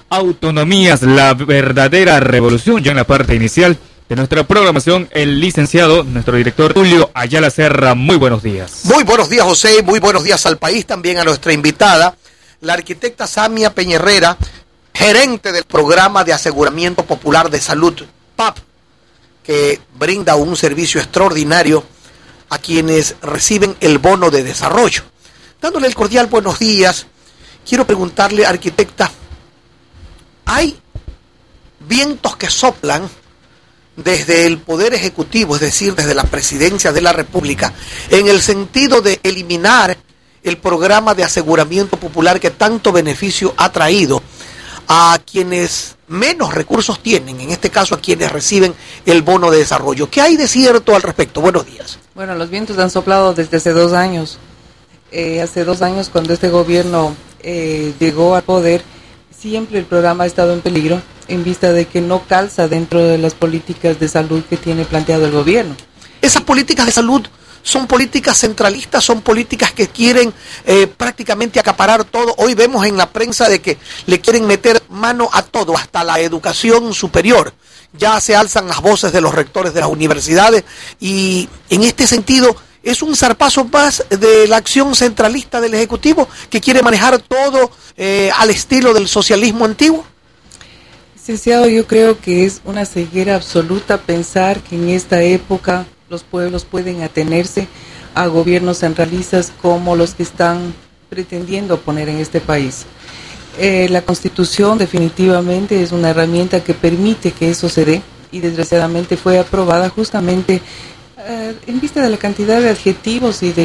Autonomías, la verdadera revolución. Ya en la parte inicial de nuestra programación, el licenciado, nuestro director Julio Ayala Serra. Muy buenos días. Muy buenos días, José. Muy buenos días al país, también a nuestra invitada, la arquitecta Samia Peñerrera, gerente del Programa de Aseguramiento Popular de Salud, PAP, que brinda un servicio extraordinario a quienes reciben el bono de desarrollo. Dándole el cordial buenos días, quiero preguntarle, arquitecta, ¿hay vientos que soplan desde el Poder Ejecutivo, es decir, desde la Presidencia de la República, en el sentido de eliminar el programa de aseguramiento popular que tanto beneficio ha traído a quienes menos recursos tienen, en este caso a quienes reciben el bono de desarrollo? ¿Qué hay de cierto al respecto? Buenos días. Bueno, los vientos han soplado desde hace 2 años. Hace 2 años, cuando este gobierno llegó al poder, siempre el programa ha estado en peligro en vista de que no calza dentro de las políticas de salud que tiene planteado el gobierno. Esas políticas de salud son políticas centralistas, son políticas que quieren prácticamente acaparar todo. Hoy vemos en la prensa de que le quieren meter mano a todo, hasta la educación superior. Ya se alzan las voces de los rectores de las universidades y en este sentido es un zarpazo más de la acción centralista del Ejecutivo que quiere manejar todo al estilo del socialismo antiguo. Licenciado, yo creo que es una ceguera absoluta pensar que en esta época los pueblos pueden atenerse a gobiernos centralistas como los que están pretendiendo poner en este país. La Constitución definitivamente es una herramienta que permite que eso se dé y desgraciadamente fue aprobada justamente en vista de la cantidad de adjetivos y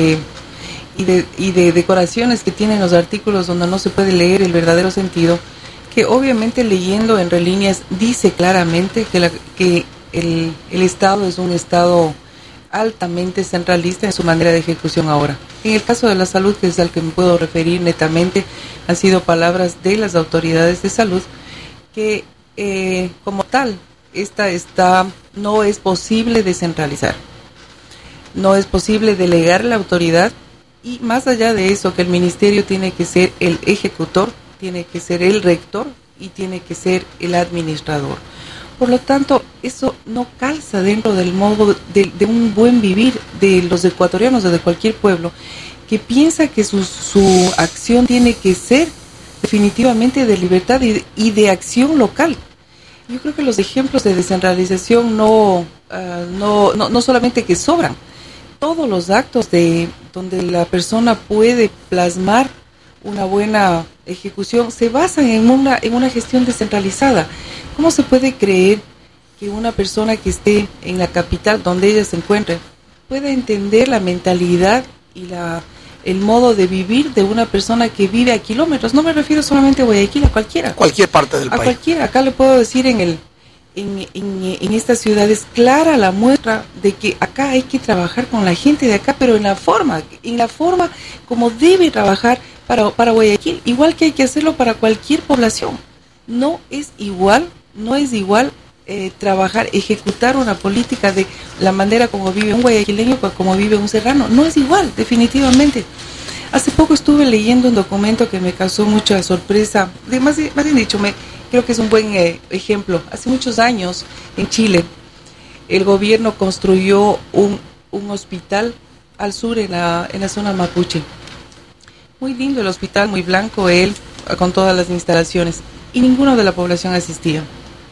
de decoraciones que tienen los artículos donde no se puede leer el verdadero sentido, que obviamente leyendo entre líneas dice claramente que el Estado es un Estado altamente centralista en su manera de ejecución ahora. En el caso de la salud, que es al que me puedo referir netamente, han sido palabras de las autoridades de salud que como tal, no es posible descentralizar, no es posible delegar la autoridad y más allá de eso, que el ministerio tiene que ser el ejecutor, tiene que ser el rector y tiene que ser el administrador. Por lo tanto, eso no calza dentro del modo de un buen vivir de los ecuatorianos o de cualquier pueblo que piensa que su acción tiene que ser definitivamente de libertad y de acción local. Yo creo que los ejemplos de descentralización no solamente que sobran, todos los actos donde la persona puede plasmar una buena ejecución se basan en una gestión descentralizada. ¿Cómo se puede creer que una persona que esté en la capital donde ella se encuentre pueda entender la mentalidad y el modo de vivir de una persona que vive a kilómetros? No me refiero solamente a Guayaquil, a cualquiera. Cualquier parte del país. A cualquiera. Acá le puedo decir en esta ciudad es clara la muestra de que acá hay que trabajar con la gente de acá, pero en la forma como debe trabajar para Guayaquil, igual que hay que hacerlo para cualquier población. No es igual trabajar, ejecutar una política de la manera como vive un guayaquileño como vive un serrano. No es igual, definitivamente. Hace poco estuve leyendo un documento que me causó mucha sorpresa. Más bien dicho, creo que es un buen ejemplo. Hace muchos años en Chile, el gobierno construyó un hospital al sur en la zona mapuche. Muy lindo el hospital, muy blanco con todas las instalaciones. Y ninguno de la población asistía.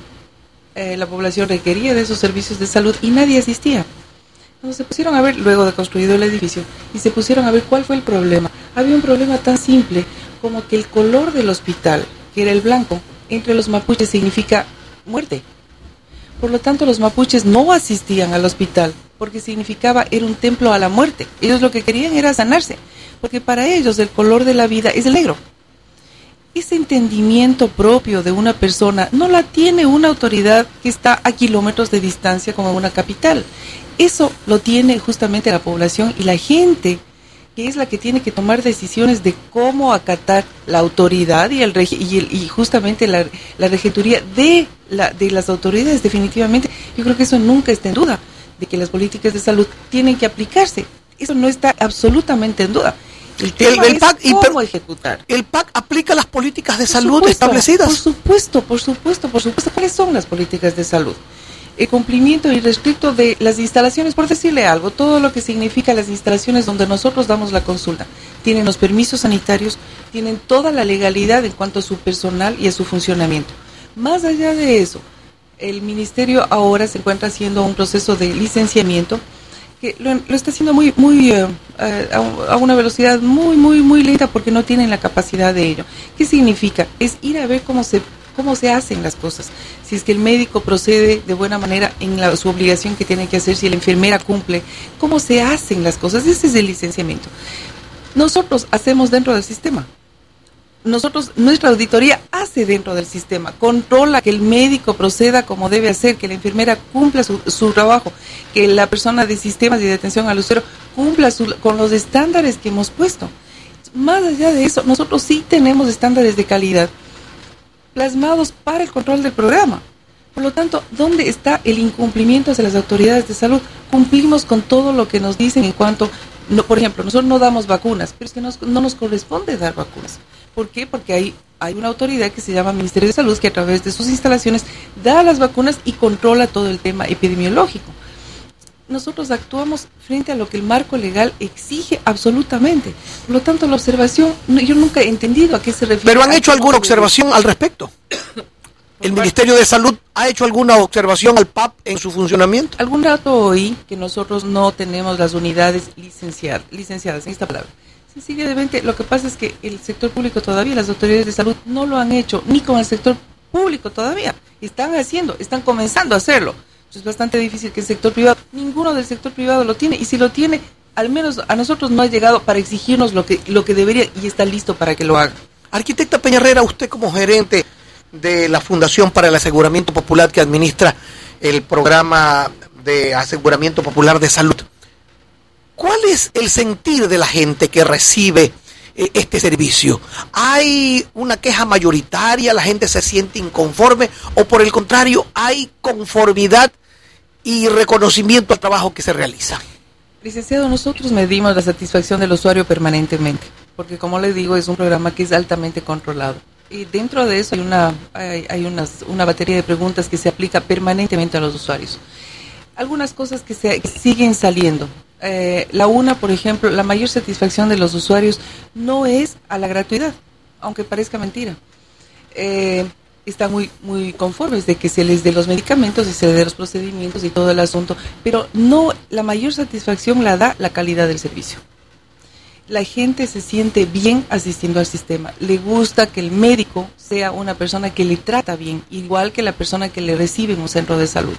La población requería de esos servicios de salud y nadie asistía. Entonces se pusieron a ver, luego de construido el edificio, y se pusieron a ver cuál fue el problema. Había un problema tan simple como que el color del hospital, que era el blanco, entre los mapuches significa muerte. Por lo tanto, los mapuches no asistían al hospital porque era un templo a la muerte. Ellos lo que querían era sanarse, porque para ellos el color de la vida es el negro. Ese entendimiento propio de una persona no la tiene una autoridad que está a kilómetros de distancia como una capital. Eso lo tiene justamente la población y la gente, que es la que tiene que tomar decisiones de cómo acatar la autoridad y justamente la regenturía de las autoridades. Definitivamente, yo creo que eso nunca está en duda, de que las políticas de salud tienen que aplicarse. Eso no está absolutamente en duda. El tema es cómo ejecutar. ¿El PAC aplica las políticas de salud establecidas? Por supuesto. ¿Cuáles son las políticas de salud? El cumplimiento irrestricto de las instalaciones, por decirle algo, todo lo que significa las instalaciones donde nosotros damos la consulta. Tienen los permisos sanitarios, tienen toda la legalidad en cuanto a su personal y a su funcionamiento. Más allá de eso, el ministerio ahora se encuentra haciendo un proceso de licenciamiento que lo está haciendo a una velocidad muy lenta porque no tienen la capacidad de ello. ¿Qué significa? Es ir a ver cómo se hacen las cosas. Si es que el médico procede de buena manera en su obligación que tiene que hacer, si la enfermera cumple, cómo se hacen las cosas. Ese es el licenciamiento. Nosotros hacemos dentro del sistema. Nuestra auditoría hace dentro del sistema, controla que el médico proceda como debe hacer, que la enfermera cumpla su trabajo, que la persona de sistemas y de atención al usuario cumpla con los estándares que hemos puesto. Más allá de eso, nosotros sí tenemos estándares de calidad plasmados para el control del programa. Por lo tanto, ¿dónde está el incumplimiento hacia las autoridades de salud? Cumplimos con todo lo que nos dicen en cuanto, por ejemplo, nosotros no damos vacunas, pero es que no nos corresponde dar vacunas. ¿Por qué? Porque hay una autoridad que se llama Ministerio de Salud que a través de sus instalaciones da las vacunas y controla todo el tema epidemiológico. Nosotros actuamos frente a lo que el marco legal exige absolutamente. Por lo tanto, la observación, yo nunca he entendido a qué se refiere. ¿Pero han hecho alguna observación al respecto? ¿El Ministerio de Salud ha hecho alguna observación al PAP en su funcionamiento? Algún rato oí que nosotros no tenemos las unidades licenciadas en esta palabra. Sencillamente, lo que pasa es que el sector público todavía, las autoridades de salud no lo han hecho, ni con el sector público todavía. Están comenzando a hacerlo. Es bastante difícil que el sector privado, ninguno del sector privado lo tiene, y si lo tiene, al menos a nosotros no ha llegado para exigirnos lo que debería y está listo para que lo haga. Arquitecta Peñarrera, usted como gerente de la Fundación para el Aseguramiento Popular que administra el programa de Aseguramiento Popular de Salud, ¿cuál es el sentir de la gente que recibe este servicio? ¿Hay una queja mayoritaria? ¿La gente se siente inconforme? ¿O por el contrario, hay conformidad y reconocimiento al trabajo que se realiza? Licenciado, nosotros medimos la satisfacción del usuario permanentemente, porque como le digo, es un programa que es altamente controlado. Y dentro de eso hay una batería de preguntas que se aplica permanentemente a los usuarios. Algunas cosas que siguen saliendo. Por ejemplo, la mayor satisfacción de los usuarios no es a la gratuidad, aunque parezca mentira. Están muy conformes de que se les dé los medicamentos y se les dé los procedimientos y todo el asunto, pero no, la mayor satisfacción la da la calidad del servicio. La gente se siente bien asistiendo al sistema. Le gusta que el médico sea una persona que le trata bien, igual que la persona que le recibe en un centro de salud.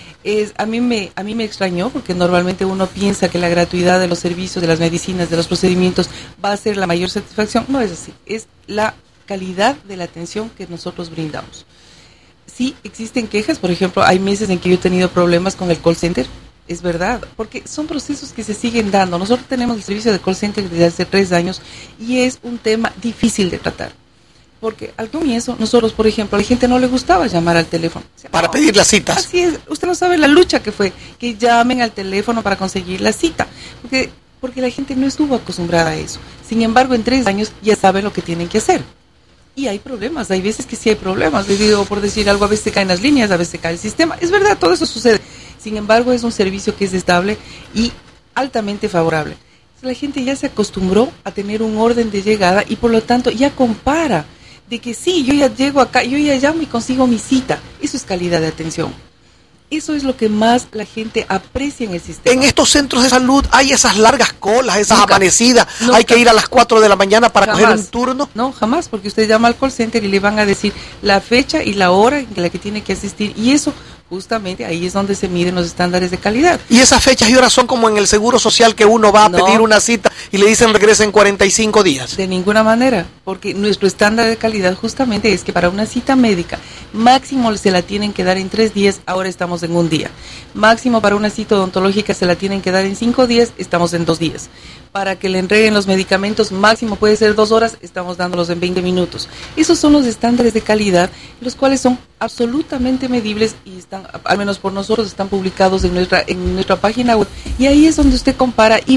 A mí me extrañó porque normalmente uno piensa que la gratuidad de los servicios, de las medicinas, de los procedimientos va a ser la mayor satisfacción. No es así, es la calidad de la atención que nosotros brindamos. Sí existen quejas, por ejemplo, hay meses en que yo he tenido problemas con el call center, es verdad, porque son procesos que se siguen dando. Nosotros tenemos el servicio de call center desde hace 3 años y es un tema difícil de tratar. Porque al comienzo, nosotros, por ejemplo, a la gente no le gustaba llamar al teléfono. Para pedir las citas. Así es, usted no sabe la lucha que fue, que llamen al teléfono para conseguir la cita. Porque la gente no estuvo acostumbrada a eso. Sin embargo, en 3 años ya saben lo que tienen que hacer. Y hay problemas, hay veces que sí hay problemas. Les digo, por decir algo, a veces caen las líneas, a veces cae el sistema. Es verdad, todo eso sucede. Sin embargo, es un servicio que es estable y altamente favorable. La gente ya se acostumbró a tener un orden de llegada y por lo tanto ya compara de que sí, yo ya llego acá, yo ya llamo y consigo mi cita. Eso es calidad de atención. Eso es lo que más la gente aprecia en el sistema. En estos centros de salud hay esas largas colas, esas amanecidas. Hay que ir a las 4 de la mañana para coger un turno. No, jamás, porque usted llama al call center y le van a decir la fecha y la hora en la que tiene que asistir. Y eso, justamente, ahí es donde se miden los estándares de calidad. Y esas fechas y horas son como en el Seguro Social, que uno va a pedir una cita y le dicen regresa en 45 días. De ninguna manera, porque nuestro estándar de calidad justamente es que para una cita médica máximo se la tienen que dar en 3 días, ahora estamos en 1 día. Máximo para una cita odontológica se la tienen que dar en 5 días, estamos en 2 días. Para que le entreguen los medicamentos, máximo puede ser 2 horas, estamos dándolos en 20 minutos. Esos son los estándares de calidad, los cuales son absolutamente medibles y están, al menos por nosotros, están publicados en nuestra página web. Y ahí es donde usted compara y ve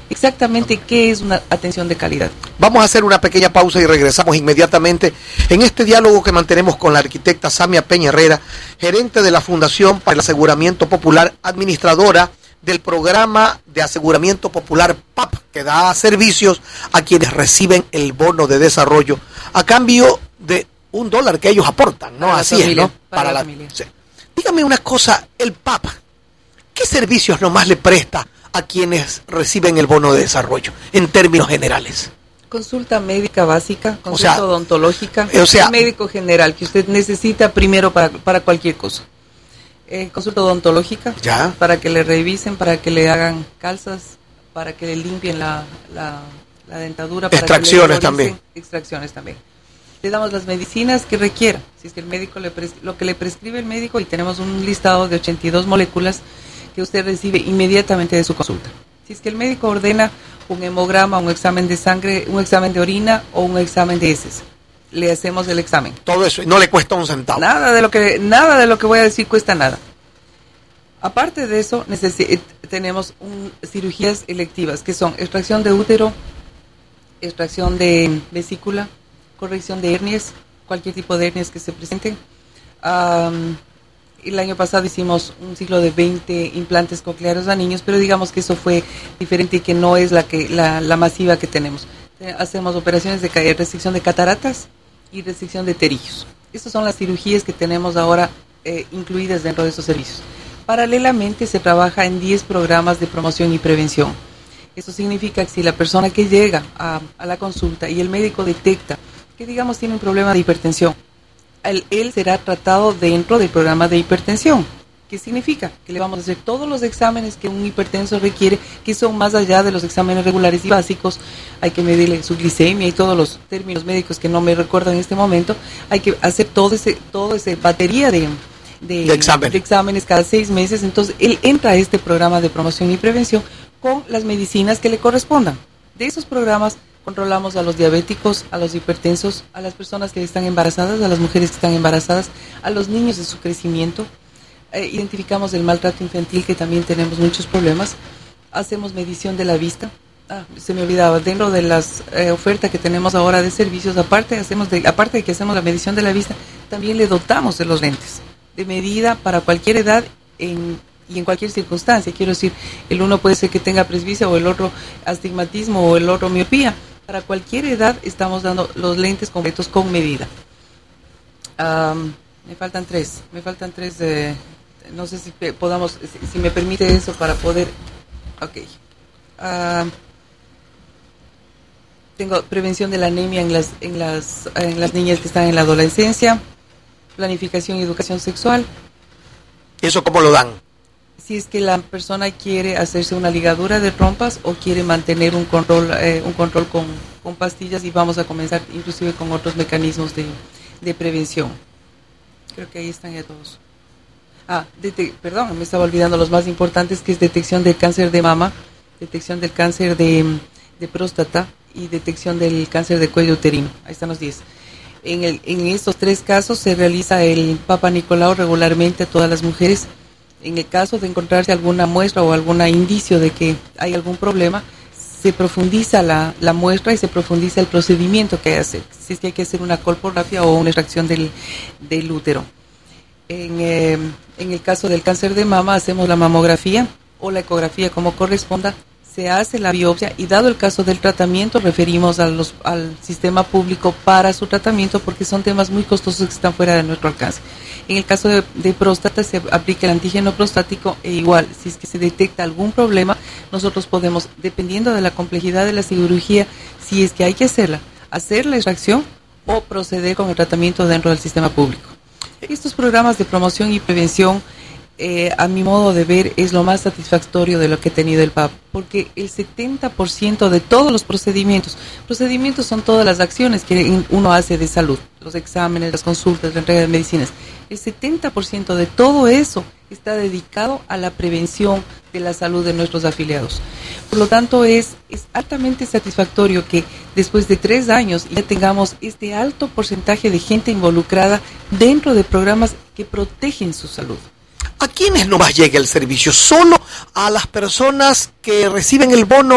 exactamente qué es una atención de calidad. Vamos a hacer una pequeña pausa y regresamos inmediatamente en este diálogo que mantenemos con la arquitecta Samia Peña Herrera, gerente de la Fundación para el Aseguramiento Popular, administradora del programa de aseguramiento popular PAP, que da servicios a quienes reciben el bono de desarrollo a cambio de $1 que ellos aportan, ¿no? Así es, ¿no? Para la familia. Sí. Dígame una cosa, el PAP, ¿qué servicios nomás le presta a quienes reciben el bono de desarrollo, en términos generales? Consulta médica básica, consulta odontológica, médico general que usted necesita primero para cualquier cosa. Consulta odontológica, ¿ya? Para que le revisen, para que le hagan calzas, para que le limpien la dentadura. Para extracciones también. Extracciones también. Le damos las medicinas que requiera. Si es que el médico lo que le prescribe el médico, y tenemos un listado de 82 moléculas que usted recibe inmediatamente de su consulta. Si es que el médico ordena un hemograma, un examen de sangre, un examen de orina o un examen de heces, le hacemos el examen. Todo eso, y no le cuesta un centavo. Nada de lo que voy a decir cuesta nada. Aparte de eso, tenemos cirugías electivas, que son extracción de útero, extracción de vesícula, corrección de hernias, cualquier tipo de hernias que se presenten. El año pasado hicimos un ciclo de 20 implantes cocleares a niños, pero digamos que eso fue diferente y que no es la masiva que tenemos. Hacemos operaciones de restricción de cataratas y restricción de pterígeos. Estas son las cirugías que tenemos ahora incluidas dentro de esos servicios. Paralelamente se trabaja en 10 programas de promoción y prevención. Eso significa que si la persona que llega a la consulta y el médico detecta que, digamos, tiene un problema de hipertensión, él será tratado dentro del programa de hipertensión. ¿Qué significa? Que le vamos a hacer todos los exámenes que un hipertenso requiere, que son más allá de los exámenes regulares y básicos. Hay que medirle su glicemia y todos los términos médicos que no me recuerdo en este momento. Hay que hacer toda esa batería de exámenes cada 6 meses. Entonces, él entra a este programa de promoción y prevención con las medicinas que le correspondan. De esos programas controlamos a los diabéticos, a los hipertensos, a las personas que están embarazadas, a las mujeres que están embarazadas, a los niños de su crecimiento. Identificamos el maltrato infantil, que también tenemos muchos problemas. Hacemos medición de la vista. Se me olvidaba, dentro de las ofertas que tenemos ahora de servicios, aparte de que hacemos la medición de la vista, también le dotamos de los lentes de medida para cualquier edad y en cualquier circunstancia. Quiero decir, el uno puede ser que tenga presbicia, o el otro astigmatismo, o el otro miopía. Para cualquier edad estamos dando los lentes completos con medida. Me faltan tres. No sé si me permite eso para poder. Ok. Tengo prevención de la anemia en las niñas que están en la adolescencia, planificación y educación sexual. ¿Eso cómo lo dan? Si es que la persona quiere hacerse una ligadura de trompas o quiere mantener un control con pastillas, y vamos a comenzar inclusive con otros mecanismos de prevención. Creo que ahí están ya todos. Me estaba olvidando los más importantes, que es detección del cáncer de mama, detección del cáncer de próstata y detección del cáncer de cuello uterino. Ahí están los 10. En estos 3 casos se realiza el Papa Nicolau regularmente a todas las mujeres. En el caso de encontrarse alguna muestra o algún indicio de que hay algún problema, se profundiza la muestra y se profundiza el procedimiento que hay que hacer. Si es que hay que hacer una colporrafia o una extracción del útero. En el caso del cáncer de mama, hacemos la mamografía o la ecografía como corresponda, se hace la biopsia y, dado el caso del tratamiento, referimos al sistema público para su tratamiento, porque son temas muy costosos que están fuera de nuestro alcance. En el caso de próstata, se aplica el antígeno prostático, e igual, si es que se detecta algún problema, nosotros podemos, dependiendo de la complejidad de la cirugía, si es que hay que hacer la extracción o proceder con el tratamiento dentro del sistema público. Estos programas de promoción y prevención, a mi modo de ver, es lo más satisfactorio de lo que ha tenido el PAP, porque el 70% de todos los procedimientos son todas las acciones que uno hace de salud, los exámenes, las consultas, la entrega de medicinas. El 70% de todo eso está dedicado a la prevención de la salud de nuestros afiliados. Por lo tanto, es altamente satisfactorio que después de 3 años ya tengamos este alto porcentaje de gente involucrada dentro de programas que protegen su salud. ¿A quiénes nomás llega el servicio? ¿Solo a las personas que reciben el bono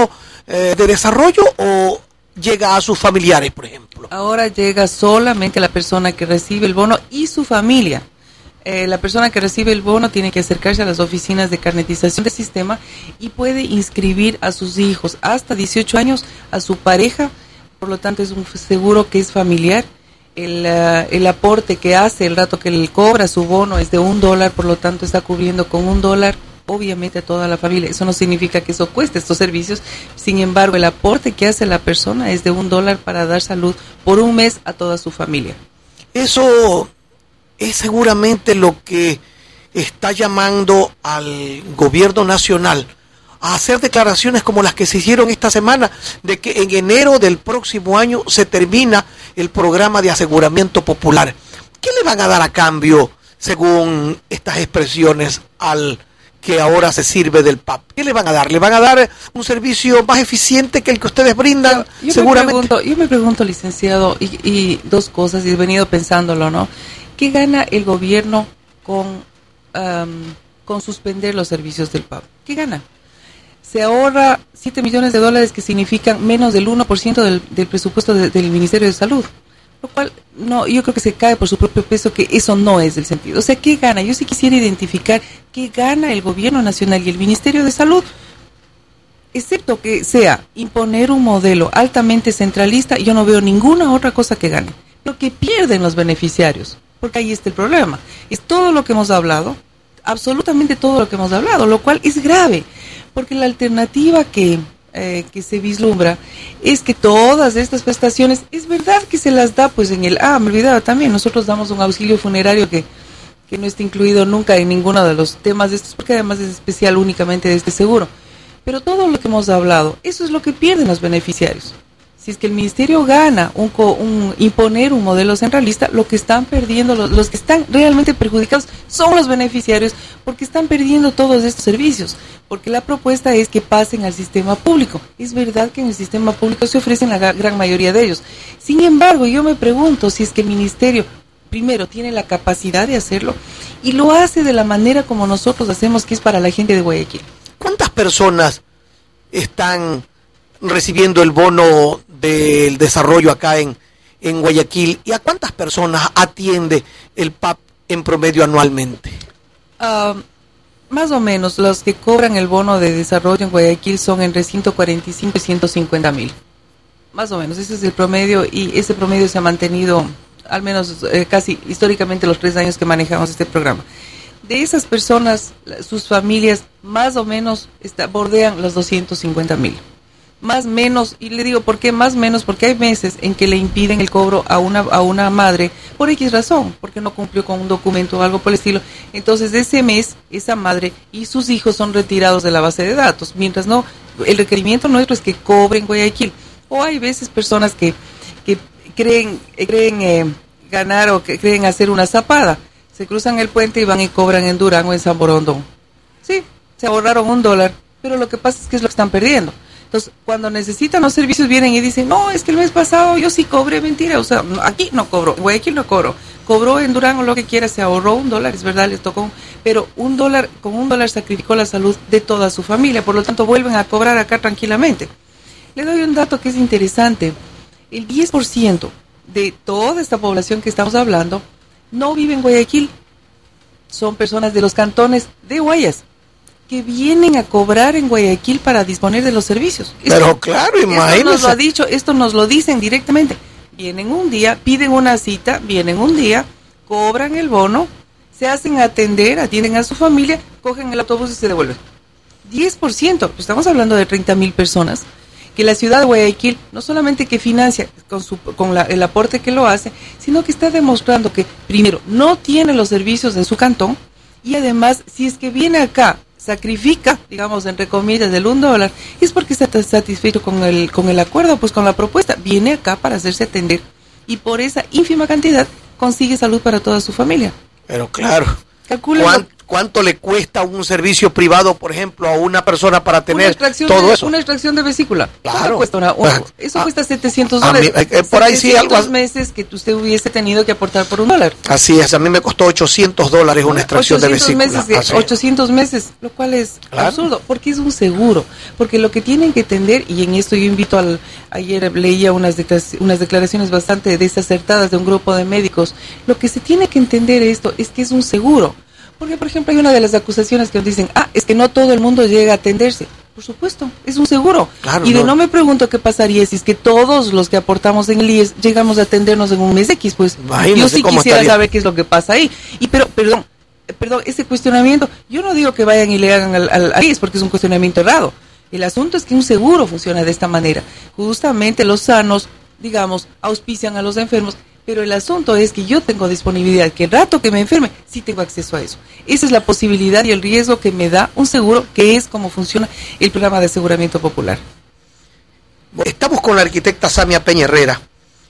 de desarrollo o llega a sus familiares, por ejemplo? Ahora llega solamente la persona que recibe el bono y su familia. La persona que recibe el bono tiene que acercarse a las oficinas de carnetización del sistema y puede inscribir a sus hijos hasta 18 años, a su pareja, por lo tanto es un seguro que es familiar. El aporte que hace el rato que él cobra su bono es de $1, por lo tanto está cubriendo con $1 obviamente a toda la familia. Eso no significa que eso cueste estos servicios, sin embargo el aporte que hace la persona es de $1 para dar salud por un mes a toda su familia. Eso es seguramente lo que está llamando al gobierno nacional a hacer declaraciones como las que se hicieron esta semana, de que en enero del próximo año se termina el programa de aseguramiento popular. ¿Qué le van a dar a cambio, según estas expresiones, al que ahora se sirve del PAP? ¿Qué le van a dar? ¿Le van a dar un servicio más eficiente que el que ustedes brindan? Yo seguramente. yo me pregunto, licenciado, y dos cosas, y he venido pensándolo, ¿no? ¿Qué gana el gobierno con suspender los servicios del PAP? ¿Qué gana? Se ahorra $7 millones, que significan menos del 1% del presupuesto del Ministerio de Salud. Lo cual, no, yo creo que se cae por su propio peso, que eso no es el sentido. O sea, ¿qué gana? Yo sí quisiera identificar qué gana el gobierno nacional y el Ministerio de Salud, excepto que sea imponer un modelo altamente centralista. Yo no veo ninguna otra cosa que gane. Pero que pierden los beneficiarios, porque ahí está el problema. Es todo lo que hemos hablado, absolutamente todo lo que hemos hablado, lo cual es grave, porque la alternativa que se vislumbra es que todas estas prestaciones, es verdad que se las da pues en el, me olvidaba también, nosotros damos un auxilio funerario que no está incluido nunca en ninguno de los temas de estos, porque además es especial únicamente de este seguro, pero todo lo que hemos hablado, eso es lo que pierden los beneficiarios. Si es que el ministerio gana imponer un modelo centralista, lo que están perdiendo, los que están realmente perjudicados son los beneficiarios, porque están perdiendo todos estos servicios, porque la propuesta es que pasen al sistema público. Es verdad que en el sistema público se ofrecen la gran mayoría de ellos. Sin embargo, yo me pregunto si es que el ministerio, primero, tiene la capacidad de hacerlo y lo hace de la manera como nosotros hacemos, que es para la gente de Guayaquil. ¿Cuántas personas están recibiendo el bono del desarrollo acá en Guayaquil, y a cuántas personas atiende el PAP en promedio anualmente? Más o menos, los que cobran el bono de desarrollo en Guayaquil son entre 145 y 150 mil. Más o menos, ese es el promedio, y ese promedio se ha mantenido al menos casi históricamente los 3 años que manejamos este programa. De esas personas, sus familias más o menos bordean los 250 mil. Más menos, y le digo por qué más menos, porque hay meses en que le impiden el cobro a una madre por X razón, porque no cumplió con un documento o algo por el estilo. Entonces ese mes esa madre y sus hijos son retirados de la base de datos, mientras no, el requerimiento nuestro es que cobren Guayaquil. O hay veces personas que creen ganar o que creen hacer una zapada, se cruzan el puente y van y cobran en Durango, en San Borondón. Sí, se ahorraron $1, pero lo que pasa es que es lo que están perdiendo. Entonces, cuando necesitan los servicios, vienen y dicen, no, es que el mes pasado yo sí cobré, mentira, o sea, aquí no cobro, Guayaquil no cobró en Durango lo que quiera, se ahorró $1, es verdad, les tocó, pero con $1 sacrificó la salud de toda su familia, por lo tanto vuelven a cobrar acá tranquilamente. Le doy un dato que es interesante, el 10% de toda esta población que estamos hablando no vive en Guayaquil, son personas de los cantones de Guayas, que vienen a cobrar en Guayaquil para disponer de los servicios. Pero claro, imagínense. Esto nos lo ha dicho, esto nos lo dicen directamente. Vienen un día, piden una cita, vienen un día, cobran el bono, se hacen atender, atienden a su familia, cogen el autobús y se devuelven. 10%, estamos hablando de 30,000 personas, que la ciudad de Guayaquil no solamente que financia con el aporte que lo hace, sino que está demostrando que, primero, no tiene los servicios en su cantón, y además, si es que viene acá, sacrifica, digamos, entre comillas, del $1, es porque está satisfecho con el acuerdo, pues con la propuesta, viene acá para hacerse atender, y por esa ínfima cantidad consigue salud para toda su familia. Pero claro, cuánto le cuesta un servicio privado, por ejemplo, a una persona para tener todo eso. Una extracción de vesícula. Claro. Cuesta eso cuesta $700. Por ahí sí, algo meses que usted hubiese tenido que aportar por $1. Así es, a mí me costó $800 una extracción de vesícula. 800 meses, lo cual es absurdo, porque es un seguro. Porque lo que tienen que entender, y en esto yo invito ayer leía unas declaraciones bastante desacertadas de un grupo de médicos, lo que se tiene que entender esto es que es un seguro. Porque, por ejemplo, hay una de las acusaciones que nos dicen, es que no todo el mundo llega a atenderse. Por supuesto, es un seguro. Claro, y no me pregunto qué pasaría si es que todos los que aportamos en el IES llegamos a atendernos en un mes X, pues yo sí quisiera saber qué es lo que pasa ahí. Pero, perdón, ese cuestionamiento, yo no digo que vayan y le hagan al IES porque es un cuestionamiento errado. El asunto es que un seguro funciona de esta manera. Justamente los sanos, digamos, auspician a los enfermos. Pero el asunto es que yo tengo disponibilidad, que el rato que me enferme, sí tengo acceso a eso. Esa es la posibilidad y el riesgo que me da un seguro, que es como funciona el programa de aseguramiento popular. Estamos con la arquitecta Samia Peña Herrera,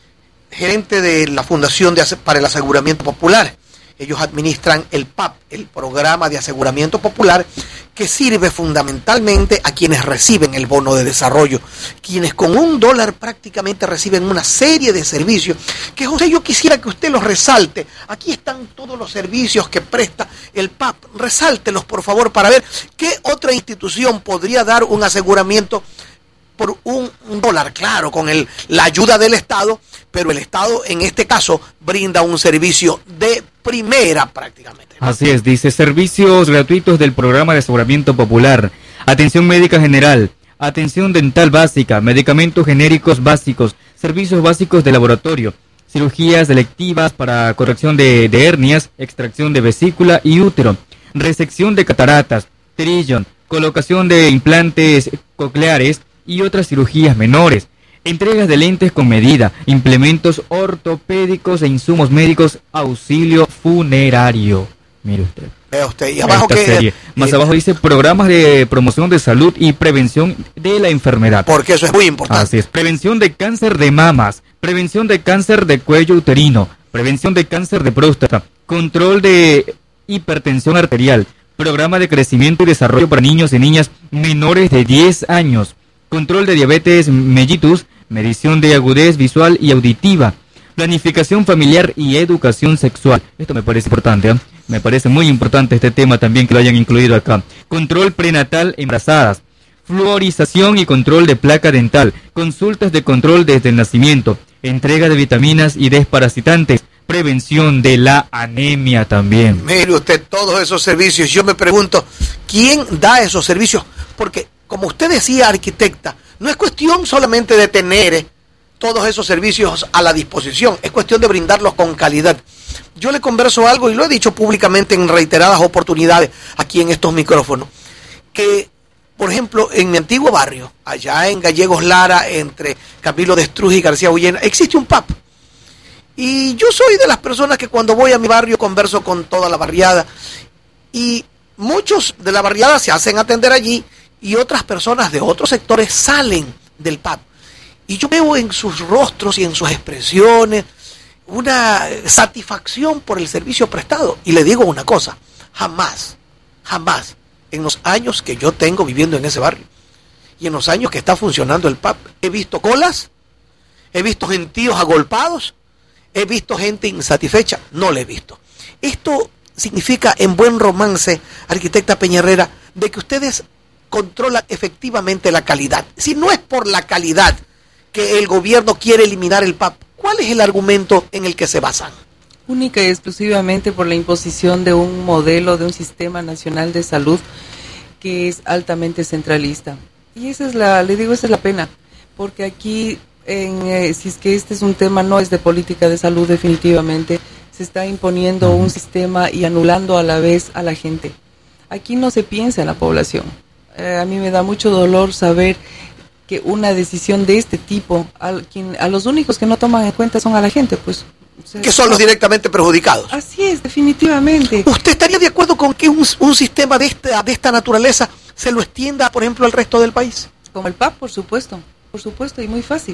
gerente de la Fundación para el Aseguramiento Popular. Ellos administran el PAP, el Programa de Aseguramiento Popular, que sirve fundamentalmente a quienes reciben el bono de desarrollo, quienes con $1 prácticamente reciben una serie de servicios, que José, yo quisiera que usted los resalte. Aquí están todos los servicios que presta el PAP, resáltelos por favor para ver qué otra institución podría dar un aseguramiento por $1, claro, con la ayuda del Estado, pero el Estado en este caso brinda un servicio de primera prácticamente. Así es, dice, servicios gratuitos del programa de aseguramiento popular, atención médica general, atención dental básica, medicamentos genéricos básicos, servicios básicos de laboratorio, cirugías electivas para corrección de hernias, extracción de vesícula y útero, resección de cataratas, trillón, colocación de implantes cocleares y otras cirugías menores, entregas de lentes con medida, implementos ortopédicos e insumos médicos, auxilio funerario. Mire usted. Vea usted. Y abajo más abajo dice programas de promoción de salud y prevención de la enfermedad. Porque eso es muy importante. Así es. Prevención de cáncer de mamas, prevención de cáncer de cuello uterino, prevención de cáncer de próstata, control de hipertensión arterial, programa de crecimiento y desarrollo para niños y niñas menores de 10 años, control de diabetes mellitus, medición de agudez visual y auditiva, planificación familiar y educación sexual. Esto me parece importante, me parece muy importante este tema también que lo hayan incluido acá. Control prenatal embarazadas, fluorización y control de placa dental, consultas de control desde el nacimiento, entrega de vitaminas y desparasitantes, prevención de la anemia también. Mire usted, todos esos servicios, yo me pregunto, ¿quién da esos servicios? Porque, como usted decía, arquitecta, no es cuestión solamente de tener todos esos servicios a la disposición, es cuestión de brindarlos con calidad. Yo le converso algo, y lo he dicho públicamente en reiteradas oportunidades aquí en estos micrófonos, que, por ejemplo, en mi antiguo barrio, allá en Gallegos Lara, entre Camilo de Estruz y García Ullena, existe un PAP. Y yo soy de las personas que cuando voy a mi barrio converso con toda la barriada, y muchos de la barriada se hacen atender allí, y otras personas de otros sectores salen del PAP. Y yo veo en sus rostros y en sus expresiones una satisfacción por el servicio prestado. Y le digo una cosa, jamás, en los años que yo tengo viviendo en ese barrio, y en los años que está funcionando el PAP, he visto colas, he visto gentíos agolpados, he visto gente insatisfecha, no le he visto. Esto significa, en buen romance, arquitecta Peña Herrera, de que ustedes controlan efectivamente la calidad. Si no es por la calidad que el gobierno quiere eliminar el PAP, ¿cuál es el argumento en el que se basan? Única y exclusivamente por la imposición de un modelo, de un sistema nacional de salud que es altamente centralista. Y esa es la pena, porque aquí, si es que este es un tema, no es de política de salud definitivamente, se está imponiendo un sistema y anulando a la vez a la gente. Aquí no se piensa en la población. A mí me da mucho dolor saber que una decisión de este tipo, a los únicos que no toman en cuenta son a la gente, pues. Que son los directamente perjudicados. Así es, definitivamente. ¿Usted estaría de acuerdo con que un sistema de esta naturaleza se lo extienda, por ejemplo, al resto del país? Como el PAP, por supuesto, y muy fácil.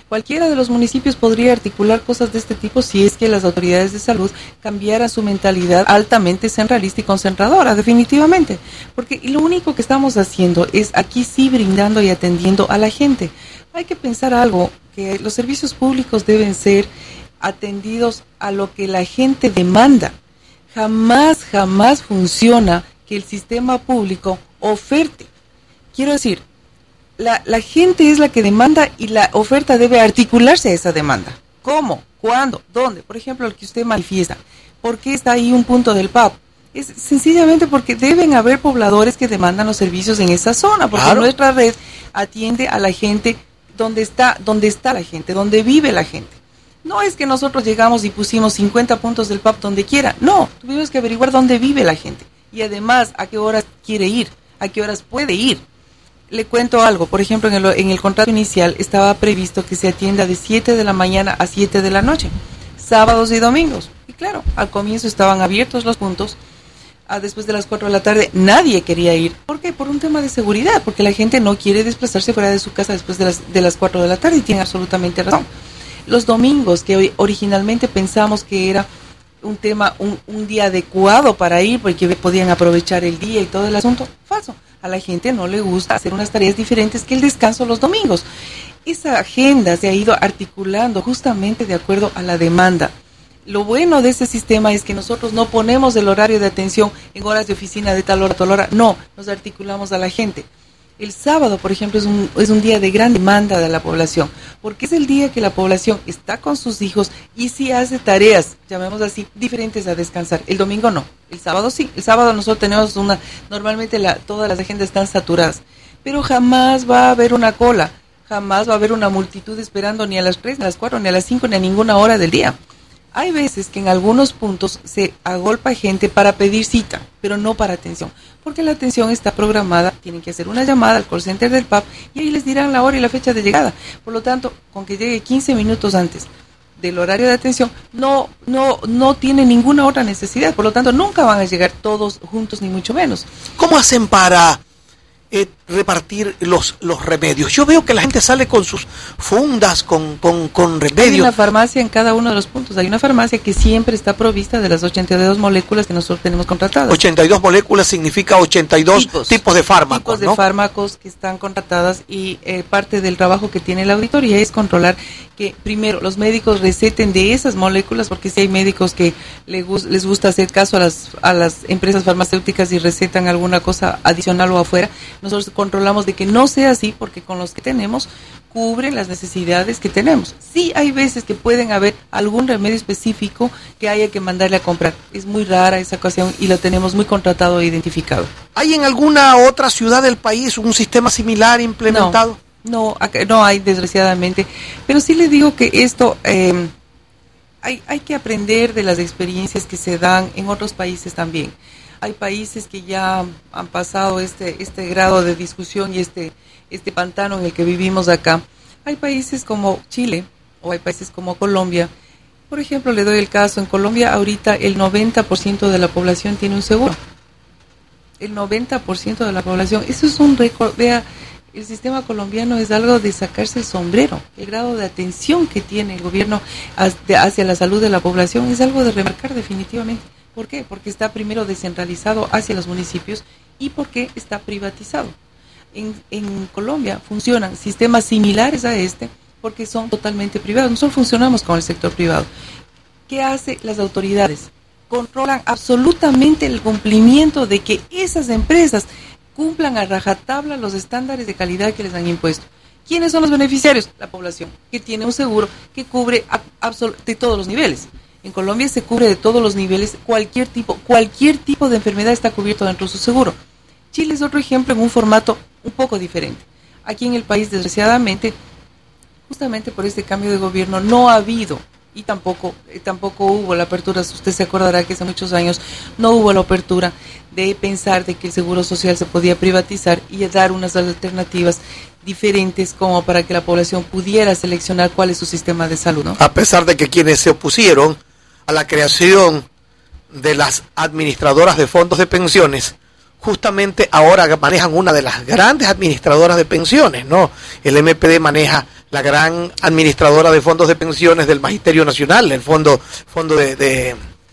Cualquiera de los municipios podría articular cosas de este tipo si es que las autoridades de salud cambiaran su mentalidad altamente centralista y concentradora, definitivamente. Porque lo único que estamos haciendo es aquí sí brindando y atendiendo a la gente. Hay que pensar algo, que los servicios públicos deben ser atendidos a lo que la gente demanda. Jamás funciona que el sistema público oferte. Quiero decir, la gente es la que demanda y la oferta debe articularse a esa demanda. ¿Cómo? ¿Cuándo? ¿Dónde? Por ejemplo, el que usted manifiesta. ¿Por qué está ahí un punto del PAP? Es sencillamente porque deben haber pobladores que demandan los servicios en esa zona, porque claro, nuestra red atiende a la gente donde está la gente, donde vive la gente. No es que nosotros llegamos y pusimos 50 puntos del PAP donde quiera. No, tuvimos que averiguar dónde vive la gente. Y además, a qué horas quiere ir, a qué horas puede ir. Le cuento algo, por ejemplo, en el contrato inicial estaba previsto que se atienda de 7 de la mañana a 7 de la noche, sábados y domingos. Y claro, al comienzo estaban abiertos los puntos, después de las 4 de la tarde nadie quería ir. ¿Por qué? Por un tema de seguridad, porque la gente no quiere desplazarse fuera de su casa después de las 4 de la tarde y tienen absolutamente razón. Los domingos, que originalmente pensamos que era un día adecuado para ir, porque podían aprovechar el día y todo el asunto, falso. A la gente no le gusta hacer unas tareas diferentes que el descanso los domingos. Esa agenda se ha ido articulando justamente de acuerdo a la demanda. Lo bueno de ese sistema es que nosotros no ponemos el horario de atención en horas de oficina de tal hora a tal hora, no, nos articulamos a la gente. El sábado, por ejemplo, es un día de gran demanda de la población, porque es el día que la población está con sus hijos y sí hace tareas, llamemos así, diferentes a descansar. El domingo no, el sábado sí. El sábado nosotros tenemos normalmente todas las agendas están saturadas, pero jamás va a haber una cola, jamás va a haber una multitud esperando ni a las 3, ni a las 4, ni a las 5, ni a ninguna hora del día. Hay veces que en algunos puntos se agolpa gente para pedir cita, pero no para atención, porque la atención está programada, tienen que hacer una llamada al call center del PAP y ahí les dirán la hora y la fecha de llegada. Por lo tanto, con que llegue 15 minutos antes del horario de atención, no tiene ninguna otra necesidad, por lo tanto nunca van a llegar todos juntos ni mucho menos. ¿Cómo hacen para repartir los remedios? Yo veo que la gente sale con sus fundas, con remedios. Hay una farmacia en cada uno de los puntos. Hay una farmacia que siempre está provista de las 82 moléculas que nosotros tenemos contratadas. 82 moléculas significa 82 tipos de fármacos, tipos de fármacos que están contratadas y parte del trabajo que tiene la auditoría es controlar que primero los médicos receten de esas moléculas, porque si hay médicos que les gusta hacer caso a las empresas farmacéuticas y recetan alguna cosa adicional o afuera, nosotros controlamos de que no sea así, porque con los que tenemos cubren las necesidades que tenemos. Sí hay veces que pueden haber algún remedio específico que haya que mandarle a comprar. Es muy rara esa ocasión y lo tenemos muy contratado e identificado. ¿Hay en alguna otra ciudad del país un sistema similar implementado? No, acá no hay, desgraciadamente. Pero sí les digo que esto hay que aprender de las experiencias que se dan en otros países también. Hay países que ya han pasado este grado de discusión y este pantano en el que vivimos acá. Hay países como Chile o hay países como Colombia. Por ejemplo, le doy el caso, en Colombia ahorita el 90% de la población tiene un seguro. El 90% de la población. Eso es un récord. Vea, el sistema colombiano es algo de sacarse el sombrero. El grado de atención que tiene el gobierno hacia la salud de la población es algo de remarcar definitivamente. ¿Por qué? Porque está primero descentralizado hacia los municipios y porque está privatizado. En Colombia funcionan sistemas similares a este porque son totalmente privados. Nosotros funcionamos con el sector privado. ¿Qué hacen las autoridades? Controlan absolutamente el cumplimiento de que esas empresas cumplan a rajatabla los estándares de calidad que les han impuesto. ¿Quiénes son los beneficiarios? La población, que tiene un seguro que cubre de todos los niveles. En Colombia se cubre de todos los niveles, cualquier tipo de enfermedad está cubierto dentro de su seguro. Chile es otro ejemplo en un formato un poco diferente. Aquí en el país, desgraciadamente, justamente por este cambio de gobierno, no ha habido y tampoco hubo la apertura. Usted se acordará que hace muchos años no hubo la apertura de pensar de que el seguro social se podía privatizar y dar unas alternativas diferentes como para que la población pudiera seleccionar cuál es su sistema de salud, ¿no? A pesar de que quienes se opusieron a la creación de las administradoras de fondos de pensiones, justamente ahora manejan una de las grandes administradoras de pensiones, ¿no? El MPD maneja la gran administradora de fondos de pensiones del Magisterio Nacional, el fondo de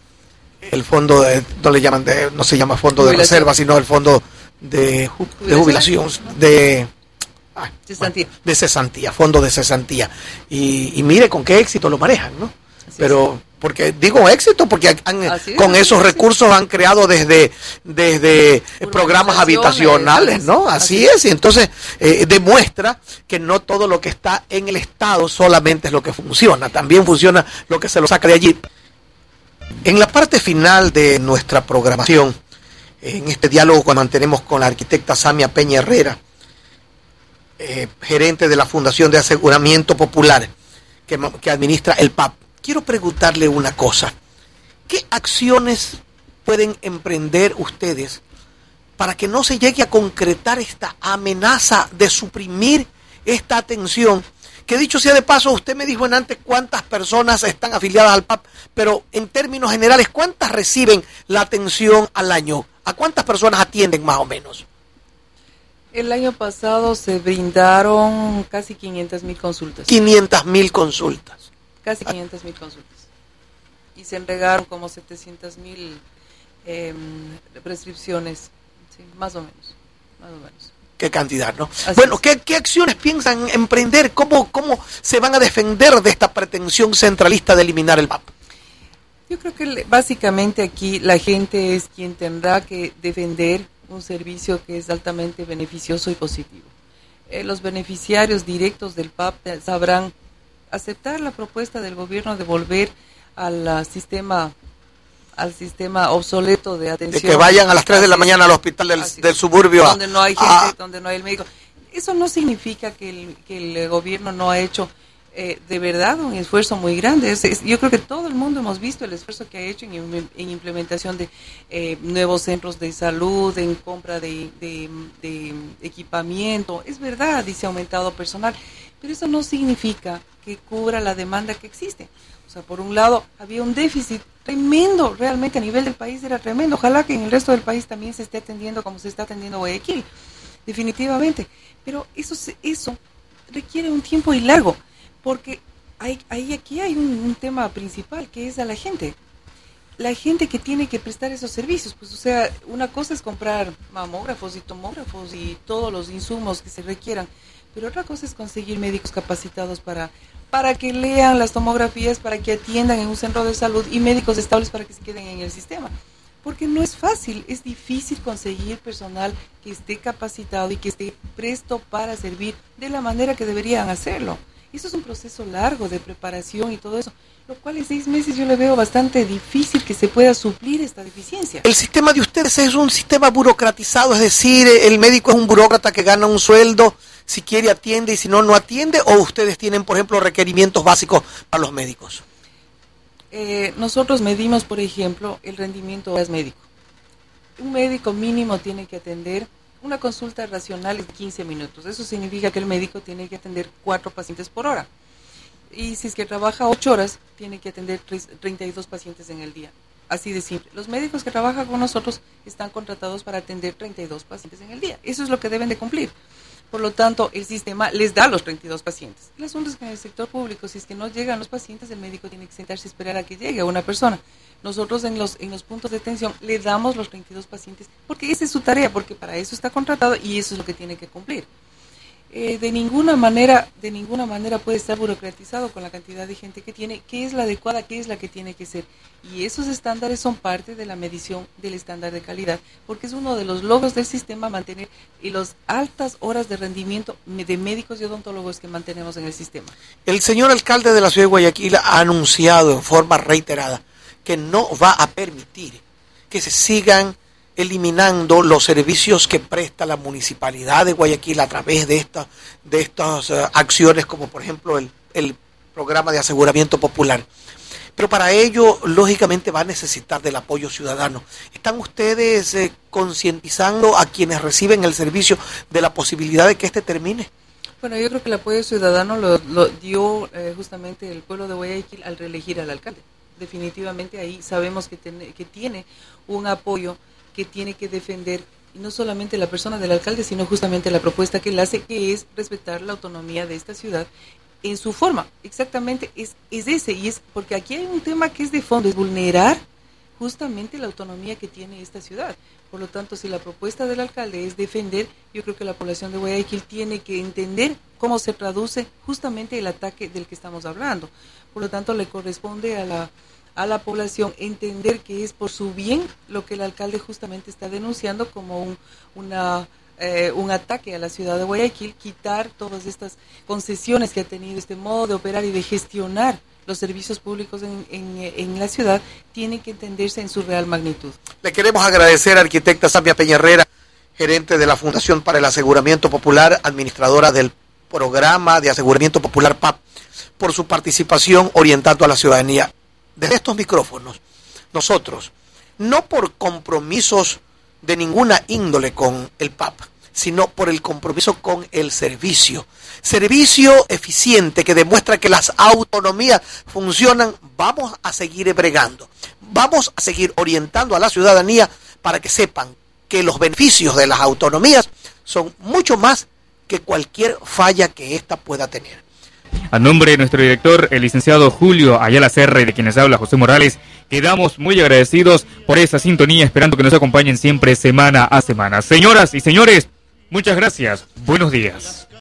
no le llaman no se llama fondo de reserva, sino el fondo de jubilación, de cesantía, fondo de cesantía. Y mire con qué éxito lo manejan, ¿no? Pero porque digo éxito porque con esos recursos han creado desde programas habitacionales, ¿no? Así es, y entonces demuestra que no todo lo que está en el Estado solamente es lo que funciona, también funciona lo que se lo saca de allí. En la parte final de nuestra programación, en este diálogo que mantenemos con la arquitecta Samia Peña Herrera, gerente de la Fundación de Aseguramiento Popular que administra el PAP, quiero preguntarle una cosa. ¿Qué acciones pueden emprender ustedes para que no se llegue a concretar esta amenaza de suprimir esta atención? Que dicho sea de paso, usted me dijo en antes cuántas personas están afiliadas al PAP, pero en términos generales, ¿cuántas reciben la atención al año? ¿A cuántas personas atienden más o menos? El año pasado se brindaron casi 500,000 consultas. 500,000 consultas. Casi 500,000 consultas. Y se entregaron como 700,000 prescripciones, sí, más o menos. Qué cantidad, ¿no? Bueno, ¿qué acciones piensan emprender? ¿Cómo se van a defender de esta pretensión centralista de eliminar el PAP? Yo creo que básicamente aquí la gente es quien tendrá que defender un servicio que es altamente beneficioso y positivo. Los beneficiarios directos del PAP sabrán aceptar la propuesta del gobierno de volver al sistema obsoleto de atención. De que vayan a las 3 de la mañana al hospital del suburbio. Donde no hay gente, donde no hay el médico. Eso no significa que el gobierno no ha hecho de verdad un esfuerzo muy grande. Yo creo que todo el mundo hemos visto el esfuerzo que ha hecho en implementación de nuevos centros de salud, en compra de equipamiento. Es verdad, y se ha aumentado personal, pero eso no significa que cubra la demanda que existe. O sea, por un lado, había un déficit tremendo, realmente a nivel del país era tremendo. Ojalá que en el resto del país también se esté atendiendo como se está atendiendo Guayaquil, definitivamente. Pero eso requiere un tiempo y largo, porque aquí hay un tema principal, que es a la gente. La gente que tiene que prestar esos servicios, pues, o sea, una cosa es comprar mamógrafos y tomógrafos y todos los insumos que se requieran, pero otra cosa es conseguir médicos capacitados para que lean las tomografías, para que atiendan en un centro de salud, y médicos estables para que se queden en el sistema. Porque no es fácil, es difícil conseguir personal que esté capacitado y que esté presto para servir de la manera que deberían hacerlo. Eso es un proceso largo de preparación y todo eso, lo cual en 6 meses yo le veo bastante difícil que se pueda suplir esta deficiencia. El sistema de ustedes es un sistema burocratizado, es decir, el médico es un burócrata que gana un sueldo, si quiere atiende y si no, no atiende, o ustedes tienen, por ejemplo, requerimientos básicos para los médicos. Nosotros medimos, por ejemplo, el rendimiento de horas médico. Un médico mínimo tiene que atender una consulta racional en 15 minutos. Eso significa que el médico tiene que atender 4 pacientes por hora. Y si es que trabaja 8 horas, tiene que atender 32 pacientes en el día. Así de simple. Los médicos que trabajan con nosotros están contratados para atender 32 pacientes en el día. Eso es lo que deben de cumplir. Por lo tanto, el sistema les da los 32 pacientes. El asunto es que en el sector público, si es que no llegan los pacientes, el médico tiene que sentarse y esperar a que llegue una persona. Nosotros en los puntos de atención le damos los 32 pacientes, porque esa es su tarea, porque para eso está contratado y eso es lo que tiene que cumplir. De ninguna manera puede estar burocratizado con la cantidad de gente que tiene, qué es la adecuada, qué es la que tiene que ser. Y esos estándares son parte de la medición del estándar de calidad, porque es uno de los logros del sistema mantener y las altas horas de rendimiento de médicos y odontólogos que mantenemos en el sistema. El señor alcalde de la ciudad de Guayaquil ha anunciado en forma reiterada que no va a permitir que se sigan eliminando los servicios que presta la municipalidad de Guayaquil a través de estas acciones, como por ejemplo el programa de aseguramiento popular. Pero para ello, lógicamente, va a necesitar del apoyo ciudadano. ¿Están ustedes concientizando a quienes reciben el servicio de la posibilidad de que este termine? Bueno, yo creo que el apoyo ciudadano lo dio justamente el pueblo de Guayaquil al reelegir al alcalde. Definitivamente ahí sabemos que tiene un apoyo que tiene que defender, y no solamente la persona del alcalde, sino justamente la propuesta que él hace, que es respetar la autonomía de esta ciudad en su forma, exactamente es ese, y es porque aquí hay un tema que es de fondo, es vulnerar justamente la autonomía que tiene esta ciudad. Por lo tanto, si la propuesta del alcalde es defender, yo creo que la población de Guayaquil tiene que entender cómo se traduce justamente el ataque del que estamos hablando. Por lo tanto, le corresponde a la población entender que es por su bien lo que el alcalde justamente está denunciando como un ataque a la ciudad de Guayaquil, quitar todas estas concesiones que ha tenido este modo de operar y de gestionar los servicios públicos en la ciudad, tienen que entenderse en su real magnitud. Le queremos agradecer a arquitecta Samia Peña-Herrera, gerente de la Fundación para el Aseguramiento Popular, administradora del Programa de Aseguramiento Popular PAP, por su participación orientando a la ciudadanía. Desde estos micrófonos, nosotros, no por compromisos de ninguna índole con el PAP, sino por el compromiso con el servicio eficiente que demuestra que las autonomías funcionan. Vamos a seguir bregando, vamos a seguir orientando a la ciudadanía para que sepan que los beneficios de las autonomías son mucho más que cualquier falla que ésta pueda tener. A nombre de nuestro director, el licenciado Julio Ayala Serra, y de quienes habla José Morales, quedamos muy agradecidos por esa sintonía, esperando que nos acompañen siempre semana a semana. Señoras y señores, muchas gracias. Buenos días.